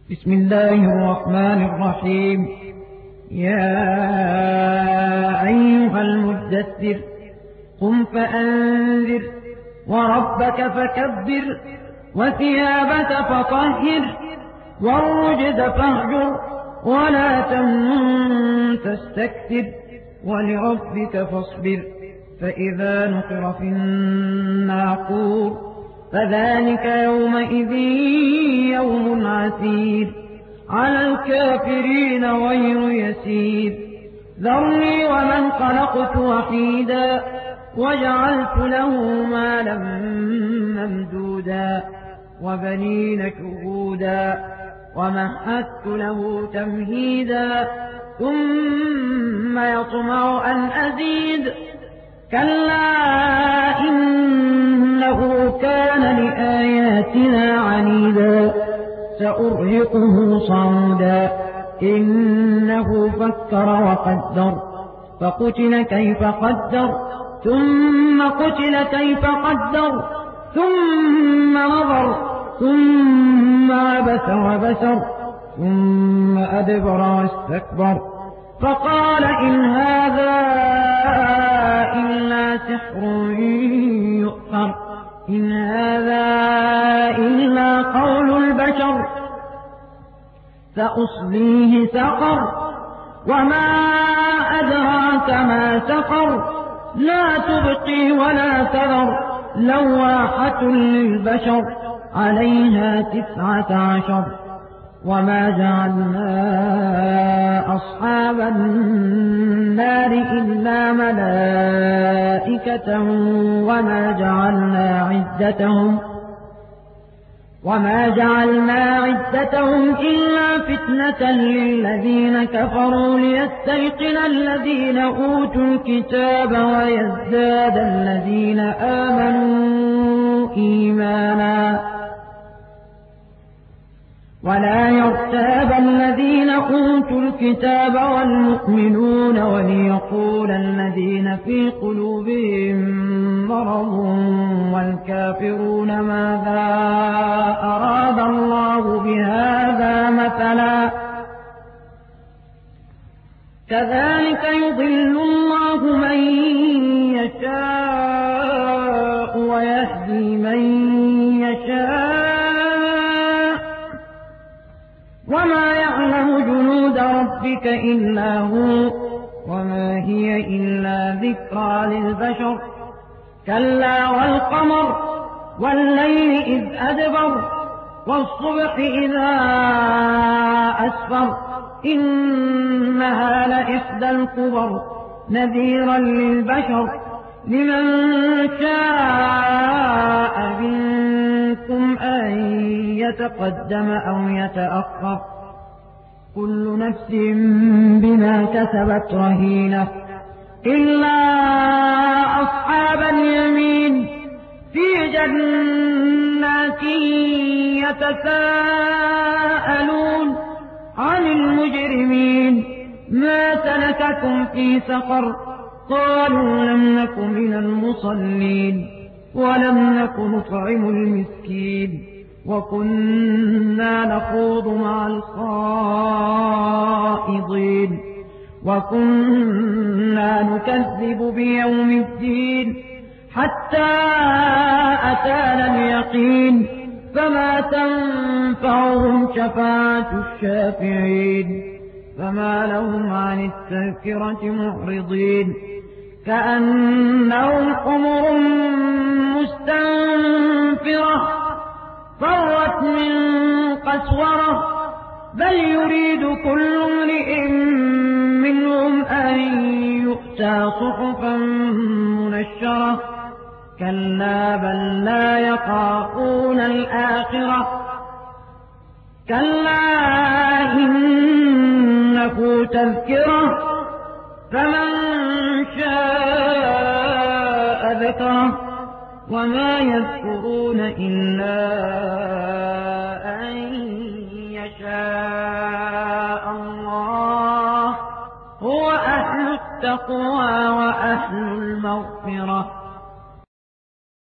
بسم الله الرحمن الرحيم. يا أيها المدثر قم فأنذر وربك فكبر وثيابك فطهر والرجز فاهجر ولا تمنن تستكثر ولربك فاصبر فإذا نقر في الناقور فذلك يومئذ يوم عسير على الكافرين غير يسير. ذرني ومن خلقت وحيدا وجعلت له مالا ممدودا وبنين شهودا ومهدت له تمهيدا ثم يطمع أن أزيد كلا إنه كان لآياتنا عنيدا سأرهقه صعودا إنه فكر وقدر فقتل كيف قدر ثم قتل كيف قدر ثم نظر ثم عبس وبسر ثم أدبر واستكبر فقال إن هذا إلا سحر يؤثر إن هذا إلا قول البشر سأصليه سقر وما أدراك ما سقر لا تبقي ولا تذر لواحة للبشر عليها 19 وما جعلنا أصحاب النار إلا ملائكة وما جعلنا عدتهم إلا فتنة للذين كفروا ليستيقن الذين أوتوا الكتاب ويزداد الذين آمنوا إيمانا ولا يرتاب الذين أوتوا الكتاب والمؤمنون وليقول الذين في قلوبهم مرض والكافرون ماذا أراد الله بهذا مثلا كذلك يضل الله من يشاء ويهدي من يشاء وما يعلم جنود ربك إلا هو وما هي إلا ذكرى للبشر كلا والقمر والليل إذ أدبر والصبح إذا أسفر إنها لإحدى الكبر نذيرا للبشر لمن شاء منكم أن يتقدم أو يتأخر كل نفس بما كسبت رهينة إلا أصحاب اليمين في جنات يتساءلون عن المجرمين ما سلككم في سقر قالوا لم نك من المصلين ولم نك نطعم المسكين وكنا نخوض مع الخائضين وكنا نكذب بيوم الدين حتى أتانا اليقين فما تنفعهم شفاعة الشافعين فما لهم عن التذكرة معرضين كأنهم حمر مستنفرة فرت من قسورة بل يريد كل امرئ منهم أن يؤتى صحفا منشرة كلا بل لا يخافون الآخرة كلا إنه تذكرة فمن شاء ذكره وما يذكرون إلا أن يشاء الله هو أهل التقوى وأهل المغفرة